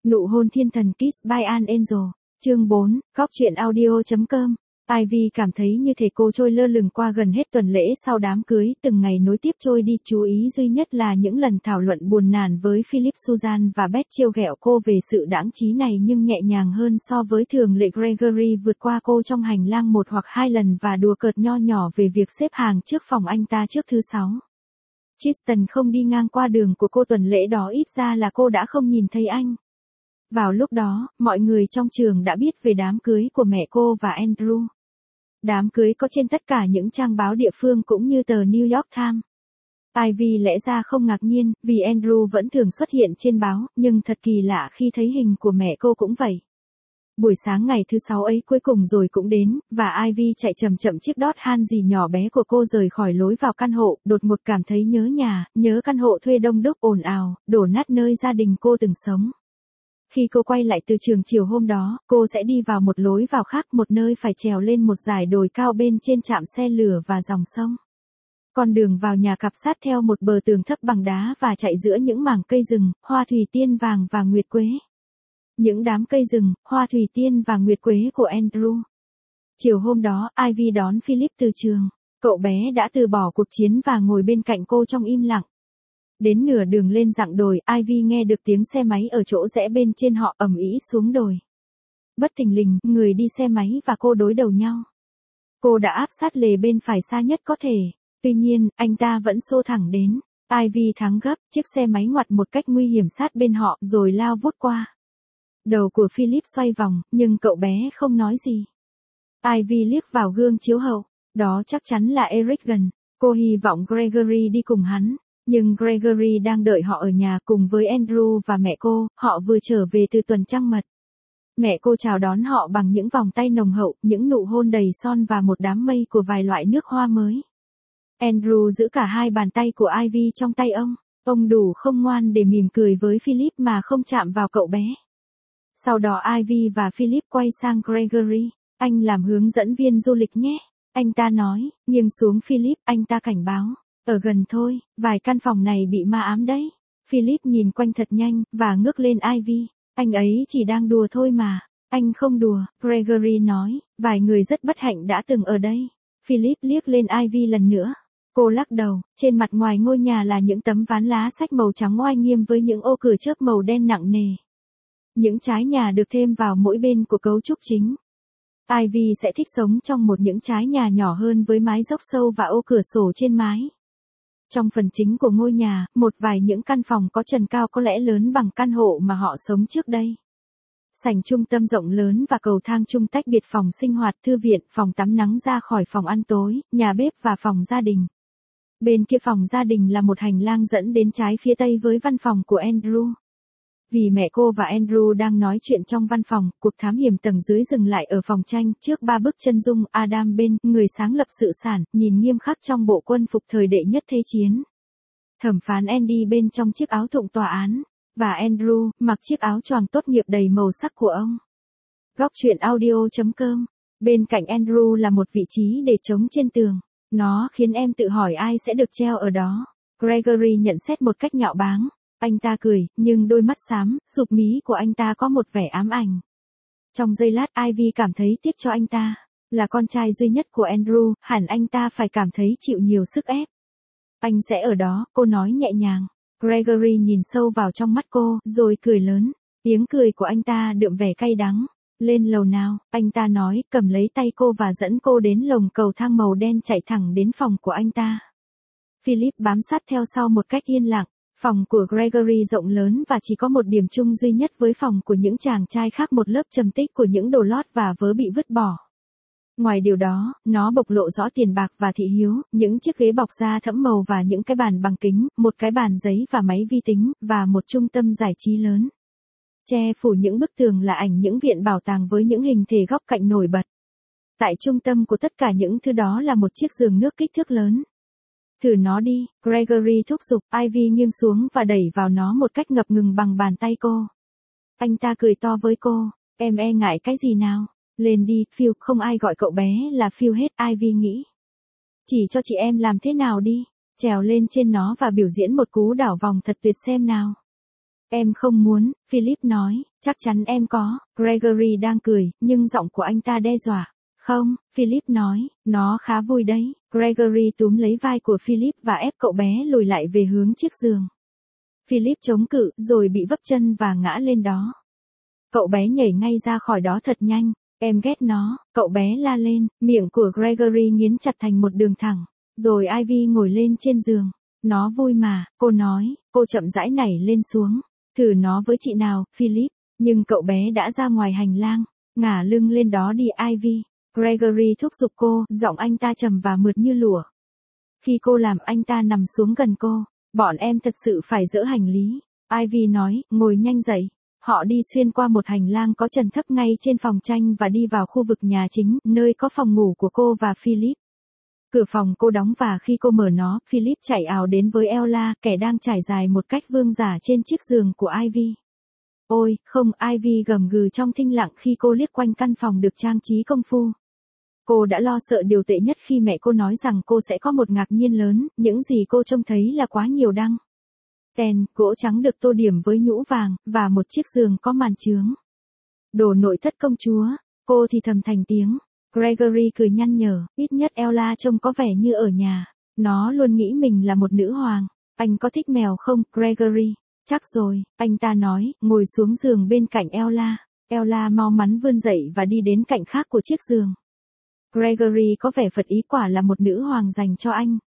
Nụ hôn thiên thần Kiss by an Angel. Chương 4, góc truyện audio.com. Ivy cảm thấy như thể cô trôi lơ lửng qua gần hết tuần lễ sau đám cưới, từng ngày nối tiếp trôi đi, chú ý duy nhất là những lần thảo luận buồn nàn với Philip, Susan và Beth trêu ghẹo cô về sự đãng trí này nhưng nhẹ nhàng hơn so với thường lệ. Gregory vượt qua cô trong hành lang một hoặc hai lần và đùa cợt nho nhỏ về việc xếp hàng trước phòng anh ta trước thứ 6. Tristan không đi ngang qua đường của cô tuần lễ đó, ít ra là cô đã không nhìn thấy anh. Vào lúc đó, mọi người trong trường đã biết về đám cưới của mẹ cô và Andrew. Đám cưới có trên tất cả những trang báo địa phương cũng như tờ New York Times. Ivy lẽ ra không ngạc nhiên, vì Andrew vẫn thường xuất hiện trên báo, nhưng thật kỳ lạ khi thấy hình của mẹ cô cũng vậy. Buổi sáng ngày thứ 6 ấy cuối cùng rồi cũng đến, và Ivy chạy chậm chậm chiếc Dodge Hanzi nhỏ bé của cô rời khỏi lối vào căn hộ, đột ngột cảm thấy nhớ nhà, nhớ căn hộ thuê đông đúc ồn ào, đổ nát nơi gia đình cô từng sống. Khi cô quay lại từ trường chiều hôm đó, cô sẽ đi vào một lối vào khác, một nơi phải trèo lên một dải đồi cao bên trên trạm xe lửa và dòng sông. Con đường vào nhà cặp sát theo một bờ tường thấp bằng đá và chạy giữa những mảng cây rừng, hoa thủy tiên vàng và nguyệt quế. Những đám cây rừng, hoa thủy tiên và nguyệt quế của Andrew. Chiều hôm đó, Ivy đón Philip từ trường. Cậu bé đã từ bỏ cuộc chiến và ngồi bên cạnh cô trong im lặng. Đến nửa đường lên dặng đồi, Ivy nghe được tiếng xe máy ở chỗ rẽ bên trên họ ầm ĩ xuống đồi. Bất thình lình, người đi xe máy và cô đối đầu nhau. Cô đã áp sát lề bên phải xa nhất có thể. Tuy nhiên, anh ta vẫn xô thẳng đến. Ivy thắng gấp, chiếc xe máy ngoặt một cách nguy hiểm sát bên họ rồi lao vút qua. Đầu của Philip xoay vòng, nhưng cậu bé không nói gì. Ivy liếc vào gương chiếu hậu. Đó chắc chắn là Eric gần. Cô hy vọng Gregory đi cùng hắn. Nhưng Gregory đang đợi họ ở nhà cùng với Andrew và mẹ cô, họ vừa trở về từ tuần trăng mật. Mẹ cô chào đón họ bằng những vòng tay nồng hậu, những nụ hôn đầy son và một đám mây của vài loại nước hoa mới. Andrew giữ cả hai bàn tay của Ivy trong tay ông. Ông đủ không ngoan để mỉm cười với Philip mà không chạm vào cậu bé. Sau đó Ivy và Philip quay sang Gregory. Anh làm hướng dẫn viên du lịch nhé. Anh ta nói, nghiêng xuống Philip, anh ta cảnh báo. Ở gần thôi, vài căn phòng này bị ma ám đấy. Philip nhìn quanh thật nhanh, và ngước lên Ivy. Anh ấy chỉ đang đùa thôi mà. Anh không đùa, Gregory nói, vài người rất bất hạnh đã từng ở đây. Philip liếc lên Ivy lần nữa. Cô lắc đầu, trên mặt ngoài ngôi nhà là những tấm ván lá sách màu trắng oai nghiêm với những ô cửa chớp màu đen nặng nề. Những trái nhà được thêm vào mỗi bên của cấu trúc chính. Ivy sẽ thích sống trong một những trái nhà nhỏ hơn với mái dốc sâu và ô cửa sổ trên mái. Trong phần chính của ngôi nhà, một vài những căn phòng có trần cao có lẽ lớn bằng căn hộ mà họ sống trước đây. Sảnh trung tâm rộng lớn và cầu thang chung tách biệt phòng sinh hoạt, thư viện, phòng tắm nắng ra khỏi phòng ăn tối, nhà bếp và phòng gia đình. Bên kia phòng gia đình là một hành lang dẫn đến trái phía tây với văn phòng của Andrew. Vì mẹ cô và Andrew đang nói chuyện trong văn phòng, cuộc thám hiểm tầng dưới dừng lại ở phòng tranh, trước ba bức chân dung. Adam bên, người sáng lập sự sản, nhìn nghiêm khắc trong bộ quân phục thời đệ nhất thế chiến. Thẩm phán Andy bên trong chiếc áo thụng tòa án, và Andrew, mặc chiếc áo choàng tốt nghiệp đầy màu sắc của ông. Góc truyện audio.com. Bên cạnh Andrew là một vị trí để trống trên tường. Nó khiến em tự hỏi ai sẽ được treo ở đó. Gregory nhận xét một cách nhạo báng. Anh ta cười, nhưng đôi mắt xám, sụp mí của anh ta có một vẻ ám ảnh. Trong giây lát Ivy cảm thấy tiếc cho anh ta. Là con trai duy nhất của Andrew, hẳn anh ta phải cảm thấy chịu nhiều sức ép. Anh sẽ ở đó, cô nói nhẹ nhàng. Gregory nhìn sâu vào trong mắt cô, rồi cười lớn. Tiếng cười của anh ta đượm vẻ cay đắng. Lên lầu nào, anh ta nói, cầm lấy tay cô và dẫn cô đến lồng cầu thang màu đen chạy thẳng đến phòng của anh ta. Philip bám sát theo sau một cách yên lặng. Phòng của Gregory rộng lớn và chỉ có một điểm chung duy nhất với phòng của những chàng trai khác, một lớp trầm tích của những đồ lót và vớ bị vứt bỏ. Ngoài điều đó, nó bộc lộ rõ tiền bạc và thị hiếu, những chiếc ghế bọc da thẫm màu và những cái bàn bằng kính, một cái bàn giấy và máy vi tính, và một trung tâm giải trí lớn. Che phủ những bức tường là ảnh những viện bảo tàng với những hình thể góc cạnh nổi bật. Tại trung tâm của tất cả những thứ đó là một chiếc giường nước kích thước lớn. Thử nó đi, Gregory thúc giục. Ivy nghiêng xuống và đẩy vào nó một cách ngập ngừng bằng bàn tay cô. Anh ta cười to với cô, em e ngại cái gì nào? Lên đi, Phil, không ai gọi cậu bé là Phil hết, Ivy nghĩ. Chỉ cho chị em làm thế nào đi, trèo lên trên nó và biểu diễn một cú đảo vòng thật tuyệt xem nào. Em không muốn, Philip nói, chắc chắn em có. Gregory đang cười, nhưng giọng của anh ta đe dọa. Không, Philip nói, nó khá vui đấy. Gregory túm lấy vai của Philip và ép cậu bé lùi lại về hướng chiếc giường. Philip chống cự, rồi bị vấp chân và ngã lên đó. Cậu bé nhảy ngay ra khỏi đó thật nhanh. Em ghét nó, cậu bé la lên, miệng của Gregory nghiến chặt thành một đường thẳng. Rồi Ivy ngồi lên trên giường. Nó vui mà, cô nói, cô chậm rãi nảy lên xuống. Thử nó với chị nào, Philip. Nhưng cậu bé đã ra ngoài hành lang, ngả lưng lên đó đi Ivy. Gregory thúc giục cô, giọng anh ta trầm và mượt như lụa. Khi cô làm anh ta nằm xuống gần cô, bọn em thật sự phải dỡ hành lý. Ivy nói, ngồi nhanh dậy. Họ đi xuyên qua một hành lang có trần thấp ngay trên phòng tranh và đi vào khu vực nhà chính, nơi có phòng ngủ của cô và Philip. Cửa phòng cô đóng và khi cô mở nó, Philip chạy ào đến với Ella, kẻ đang trải dài một cách vương giả trên chiếc giường của Ivy. Ôi, không, Ivy gầm gừ trong thinh lặng khi cô liếc quanh căn phòng được trang trí công phu. Cô đã lo sợ điều tệ nhất khi mẹ cô nói rằng cô sẽ có một ngạc nhiên lớn, những gì cô trông thấy là quá nhiều đăng. Đèn, gỗ trắng được tô điểm với nhũ vàng, và một chiếc giường có màn chướng. Đồ nội thất công chúa, cô thì thầm thành tiếng. Gregory cười nhăn nhở, ít nhất Ella trông có vẻ như ở nhà. Nó luôn nghĩ mình là một nữ hoàng. Anh có thích mèo không, Gregory? Chắc rồi, anh ta nói, ngồi xuống giường bên cạnh Ella. Ella mau mắn vươn dậy và đi đến cạnh khác của chiếc giường. Gregory có vẻ phật ý, quả là một nữ hoàng dành cho anh.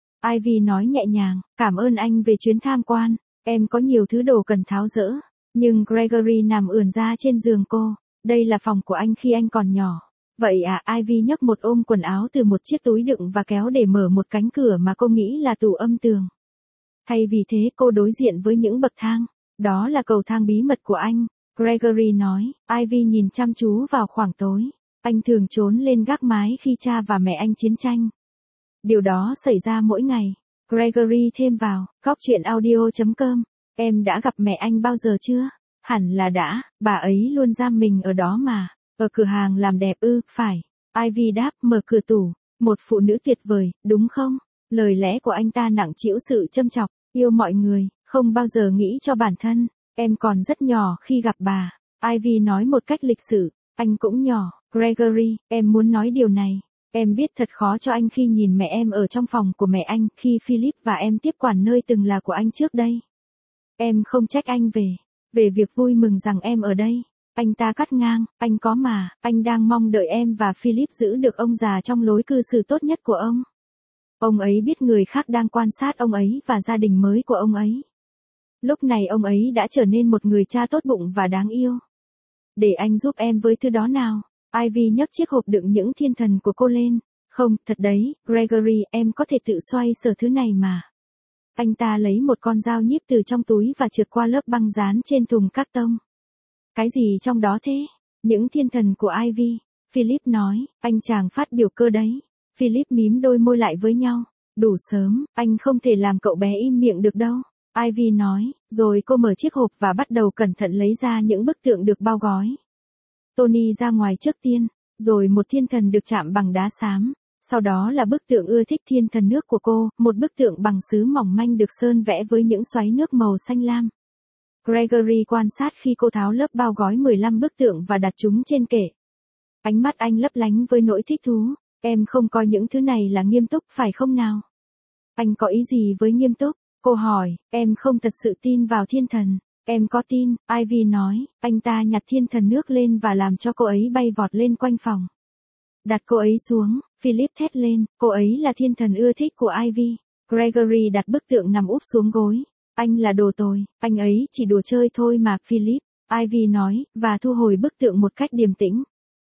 Ivy nói nhẹ nhàng, cảm ơn anh về chuyến tham quan, em có nhiều thứ đồ cần tháo dỡ. Nhưng Gregory nằm ườn ra trên giường cô, đây là phòng của anh khi anh còn nhỏ. Vậy à, Ivy nhấc một ôm quần áo từ một chiếc túi đựng và kéo để mở một cánh cửa mà cô nghĩ là tủ âm tường. Thay vì thế cô đối diện với những bậc thang, đó là cầu thang bí mật của anh, Gregory nói. Ivy nhìn chăm chú vào khoảng tối, anh thường trốn lên gác mái khi cha và mẹ anh chiến tranh. Điều đó xảy ra mỗi ngày. Gregory thêm vào, góc truyện audio.com, em đã gặp mẹ anh bao giờ chưa? Hẳn là đã, bà ấy luôn giam mình ở đó mà. Ở cửa hàng làm đẹp ư, phải. Ivy đáp, mở cửa tủ. Một phụ nữ tuyệt vời, đúng không? Lời lẽ của anh ta nặng trĩu sự châm chọc, yêu mọi người, không bao giờ nghĩ cho bản thân. Em còn rất nhỏ khi gặp bà. Ivy nói một cách lịch sự, anh cũng nhỏ. Gregory, em muốn nói điều này. Em biết thật khó cho anh khi nhìn mẹ em ở trong phòng của mẹ anh khi Philip và em tiếp quản nơi từng là của anh trước đây. Em không trách anh về việc vui mừng rằng em ở đây. Anh ta cắt ngang, anh có mà, anh đang mong đợi em và Philip giữ được ông già trong lối cư xử tốt nhất của ông. Ông ấy biết người khác đang quan sát ông ấy và gia đình mới của ông ấy. Lúc này ông ấy đã trở nên một người cha tốt bụng và đáng yêu. Để anh giúp em với thứ đó nào. Ivy nhấc chiếc hộp đựng những thiên thần của cô lên. Không, thật đấy, Gregory, em có thể tự xoay sở thứ này mà. Anh ta lấy một con dao nhíp từ trong túi và trượt qua lớp băng dán trên thùng các tông. Cái gì trong đó thế? Những thiên thần của Ivy. Philip nói, anh chàng phát biểu cơ đấy. Philip mím đôi môi lại với nhau. Đủ sớm, anh không thể làm cậu bé im miệng được đâu. Ivy nói, rồi cô mở chiếc hộp và bắt đầu cẩn thận lấy ra những bức tượng được bao gói. Tony ra ngoài trước tiên, rồi một thiên thần được chạm bằng đá xám. Sau đó là bức tượng ưa thích thiên thần nước của cô, một bức tượng bằng sứ mỏng manh được sơn vẽ với những xoáy nước màu xanh lam. Gregory quan sát khi cô tháo lớp bao gói 15 bức tượng và đặt chúng trên kệ. Ánh mắt anh lấp lánh với nỗi thích thú. Em không coi những thứ này là nghiêm túc phải không nào? Anh có ý gì với nghiêm túc? Cô hỏi, em không thật sự tin vào thiên thần. Em có tin, Ivy nói. Anh ta nhặt thiên thần nước lên và làm cho cô ấy bay vọt lên quanh phòng. Đặt cô ấy xuống, Philip thét lên, cô ấy là thiên thần ưa thích của Ivy. Gregory đặt bức tượng nằm úp xuống gối. Anh là đồ tồi, anh ấy chỉ đùa chơi thôi mà, Philip. Ivy nói, và thu hồi bức tượng một cách điềm tĩnh.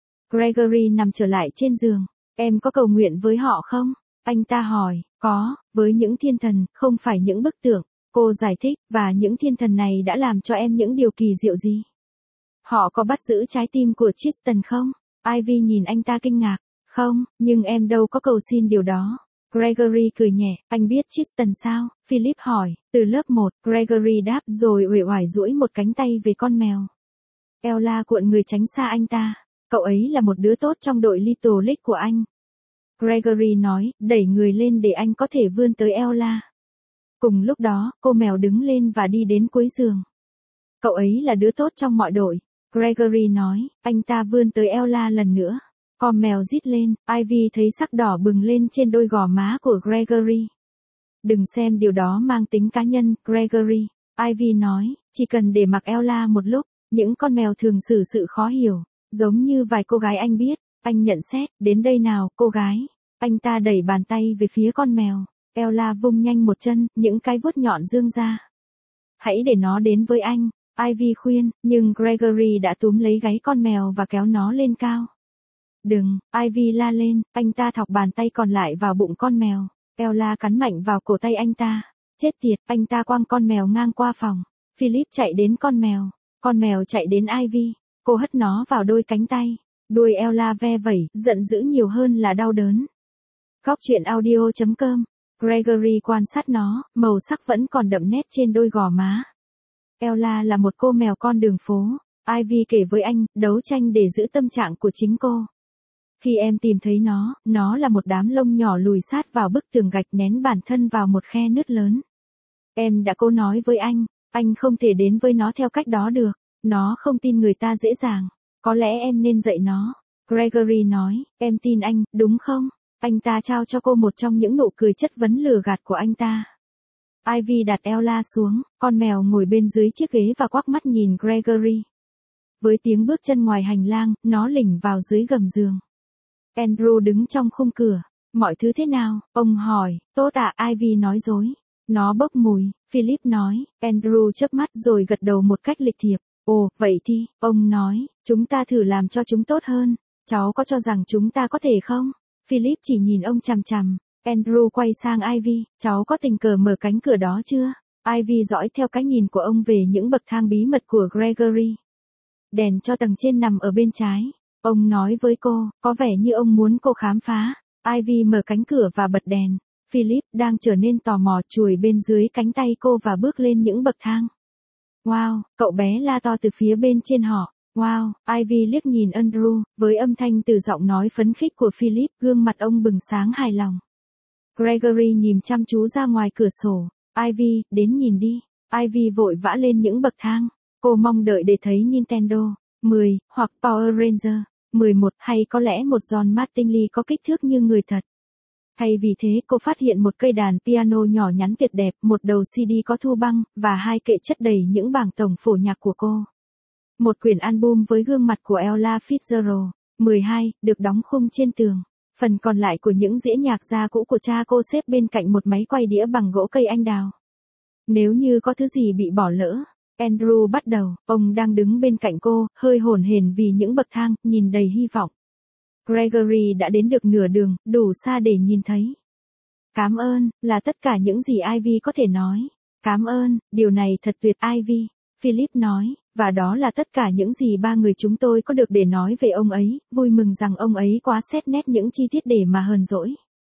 Gregory nằm trở lại trên giường. Em có cầu nguyện với họ không? Anh ta hỏi, có, với những thiên thần, không phải những bức tượng. Cô giải thích, và những thiên thần này đã làm cho em những điều kỳ diệu gì? Họ có bắt giữ trái tim của Tristan không? Ivy nhìn anh ta kinh ngạc. Không, nhưng em đâu có cầu xin điều đó. Gregory cười nhẹ, anh biết Tristan sao? Philip hỏi, từ lớp 1, Gregory đáp rồi uể oải duỗi một cánh tay về con mèo. Ella cuộn người tránh xa anh ta. Cậu ấy là một đứa tốt trong đội Little League của anh. Gregory nói, đẩy người lên để anh có thể vươn tới Ella. Cùng lúc đó, cô mèo đứng lên và đi đến cuối giường. Cậu ấy là đứa tốt trong mọi đội. Gregory nói, anh ta vươn tới Ella lần nữa. Con mèo rít lên, Ivy thấy sắc đỏ bừng lên trên đôi gò má của Gregory. Đừng xem điều đó mang tính cá nhân, Gregory. Ivy nói, chỉ cần để mặc Ella một lúc, những con mèo thường xử sự khó hiểu, giống như vài cô gái anh biết. Anh nhận xét, đến đây nào, cô gái. Anh ta đẩy bàn tay về phía con mèo. Ella vung nhanh một chân, những cái vuốt nhọn dương ra. Hãy để nó đến với anh, Ivy khuyên, nhưng Gregory đã túm lấy gáy con mèo và kéo nó lên cao. Đừng, Ivy la lên, anh ta thọc bàn tay còn lại vào bụng con mèo. Ella cắn mạnh vào cổ tay anh ta. Chết tiệt, anh ta quăng con mèo ngang qua phòng. Philip chạy đến con mèo chạy đến Ivy. Cô hất nó vào đôi cánh tay. Đuôi Ella ve vẩy, giận dữ nhiều hơn là đau đớn. Góc truyện audio.com. Gregory quan sát nó, màu sắc vẫn còn đậm nét trên đôi gò má. Ella là một cô mèo con đường phố. Ivy kể với anh, đấu tranh để giữ tâm trạng của chính cô. Khi em tìm thấy nó là một đám lông nhỏ lùi sát vào bức tường gạch nén bản thân vào một khe nứt lớn. Em đã cố nói với anh không thể đến với nó theo cách đó được. Nó không tin người ta dễ dàng. Có lẽ em nên dạy nó. Gregory nói, em tin anh, đúng không? Anh ta trao cho cô một trong những nụ cười chất vấn lừa gạt của anh ta. Ivy đặt Ella xuống, con mèo ngồi bên dưới chiếc ghế và quắc mắt nhìn Gregory. Với tiếng bước chân ngoài hành lang, nó lỉnh vào dưới gầm giường. Andrew đứng trong khung cửa. Mọi thứ thế nào? Ông hỏi. Tốt ạ, Ivy nói dối. Nó bốc mùi, Philip nói. Andrew chớp mắt rồi gật đầu một cách lịch thiệp. Ồ, vậy thì, ông nói, chúng ta thử làm cho chúng tốt hơn. Cháu có cho rằng chúng ta có thể không? Philip chỉ nhìn ông chằm chằm. Andrew quay sang Ivy, cháu có tình cờ mở cánh cửa đó chưa? Ivy dõi theo cái nhìn của ông về những bậc thang bí mật của Gregory. Đèn cho tầng trên nằm ở bên trái. Ông nói với cô, có vẻ như ông muốn cô khám phá. Ivy mở cánh cửa và bật đèn. Philip đang trở nên tò mò chùi bên dưới cánh tay cô và bước lên những bậc thang. Wow, cậu bé la to từ phía bên trên họ. Wow, Ivy liếc nhìn Andrew, với âm thanh từ giọng nói phấn khích của Philip, gương mặt ông bừng sáng hài lòng. Gregory nhìn chăm chú ra ngoài cửa sổ. Ivy, đến nhìn đi. Ivy vội vã lên những bậc thang. Cô mong đợi để thấy Nintendo 10, hoặc Power Ranger 11, hay có lẽ một John Mattingly có kích thước như người thật. Thay vì thế cô phát hiện một cây đàn piano nhỏ nhắn tuyệt đẹp, một đầu CD có thu băng, và hai kệ chất đầy những bảng tổng phổ nhạc của cô. Một quyển album với gương mặt của Ella Fitzgerald, 12, được đóng khung trên tường. Phần còn lại của những đĩa nhạc da cũ của cha cô xếp bên cạnh một máy quay đĩa bằng gỗ cây anh đào. Nếu như có thứ gì bị bỏ lỡ, Andrew bắt đầu, ông đang đứng bên cạnh cô, hơi hổn hển vì những bậc thang, nhìn đầy hy vọng. Gregory đã đến được nửa đường, đủ xa để nhìn thấy. Cảm ơn, là tất cả những gì Ivy có thể nói. Cảm ơn, điều này thật tuyệt Ivy, Philip nói, và đó là tất cả những gì ba người chúng tôi có được để nói về ông ấy, vui mừng rằng ông ấy quá xét nét những chi tiết để mà hờn dỗi.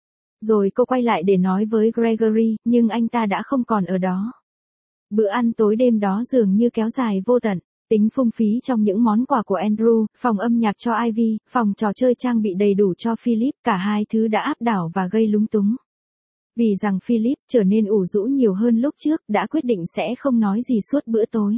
Rồi cô quay lại để nói với Gregory, nhưng anh ta đã không còn ở đó. Bữa ăn tối đêm đó dường như kéo dài vô tận. Tính phung phí trong những món quà của Andrew, phòng âm nhạc cho Ivy, phòng trò chơi trang bị đầy đủ cho Philip, cả hai thứ đã áp đảo và gây lúng túng. Vì rằng Philip trở nên ủ rũ nhiều hơn lúc trước, đã quyết định sẽ không nói gì suốt bữa tối.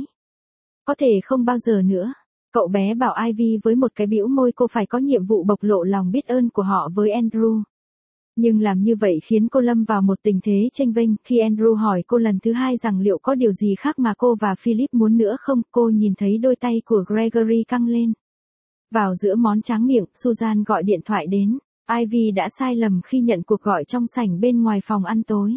Có thể không bao giờ nữa. Cậu bé bảo Ivy với một cái bĩu môi cô phải có nhiệm vụ bộc lộ lòng biết ơn của họ với Andrew. Nhưng làm như vậy khiến cô lâm vào một tình thế chênh vênh. Khi Andrew hỏi cô lần thứ hai rằng liệu có điều gì khác mà cô và Philip muốn nữa không, cô nhìn thấy đôi tay của Gregory căng lên. Vào giữa món tráng miệng, Susan gọi điện thoại đến. Ivy đã sai lầm khi nhận cuộc gọi trong sảnh bên ngoài phòng ăn tối.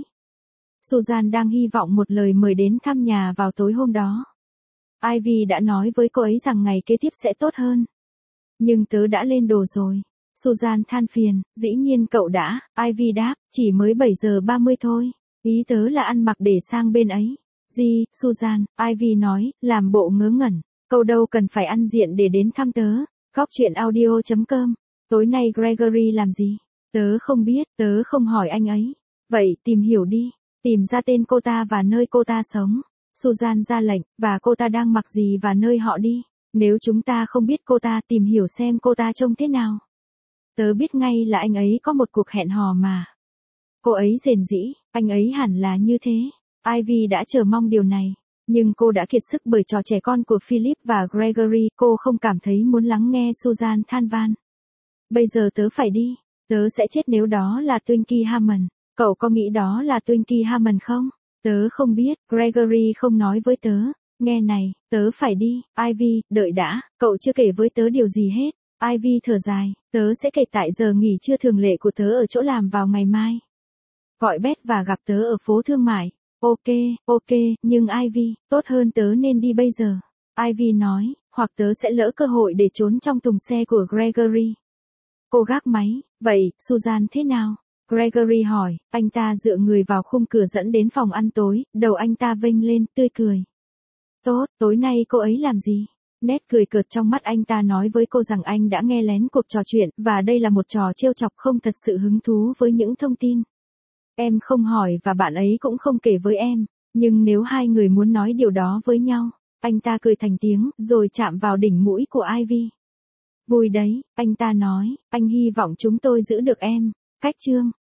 Susan đang hy vọng một lời mời đến thăm nhà vào tối hôm đó. Ivy đã nói với cô ấy rằng ngày kế tiếp sẽ tốt hơn. Nhưng tớ đã lên đồ rồi. Susan than phiền, dĩ nhiên cậu đã, Ivy đáp, chỉ mới 7 giờ 30 thôi. Ý tớ là ăn mặc để sang bên ấy. Gì, Susan, Ivy nói, làm bộ ngớ ngẩn. Cậu đâu cần phải ăn diện để đến thăm tớ. Góc truyện audio.com. Tối nay Gregory làm gì? Tớ không biết, tớ không hỏi anh ấy. Vậy tìm hiểu đi, tìm ra tên cô ta và nơi cô ta sống. Susan ra lệnh, và cô ta đang mặc gì và nơi họ đi. Nếu chúng ta không biết cô ta, tìm hiểu xem cô ta trông thế nào. Tớ biết ngay là anh ấy có một cuộc hẹn hò mà. Cô ấy rền rĩ, anh ấy hẳn là như thế. Ivy đã chờ mong điều này. Nhưng cô đã kiệt sức bởi trò trẻ con của Philip và Gregory, cô không cảm thấy muốn lắng nghe Susan than van. Bây giờ tớ phải đi, tớ sẽ chết nếu đó là Twinkie Hammond. Cậu có nghĩ đó là Twinkie Hammond không? Tớ không biết, Gregory không nói với tớ. Nghe này, tớ phải đi, Ivy, đợi đã, cậu chưa kể với tớ điều gì hết. Ivy thở dài, tớ sẽ kể tại giờ nghỉ trưa thường lệ của tớ ở chỗ làm vào ngày mai. Gọi Beth và gặp tớ ở phố thương mại. Ok, nhưng Ivy, tốt hơn tớ nên đi bây giờ. Ivy nói, hoặc tớ sẽ lỡ cơ hội để trốn trong thùng xe của Gregory. Cô gác máy, vậy, Susan thế nào? Gregory hỏi, anh ta dựa người vào khung cửa dẫn đến phòng ăn tối, đầu anh ta vênh lên, tươi cười. Tốt, tối nay cô ấy làm gì? Nét cười cợt trong mắt anh ta nói với cô rằng anh đã nghe lén cuộc trò chuyện, và đây là một trò trêu chọc không thật sự hứng thú với những thông tin. Em không hỏi và bạn ấy cũng không kể với em, nhưng nếu hai người muốn nói điều đó với nhau, anh ta cười thành tiếng, rồi chạm vào đỉnh mũi của Ivy. Vui đấy, anh ta nói, anh hy vọng chúng tôi giữ được em. Cách chương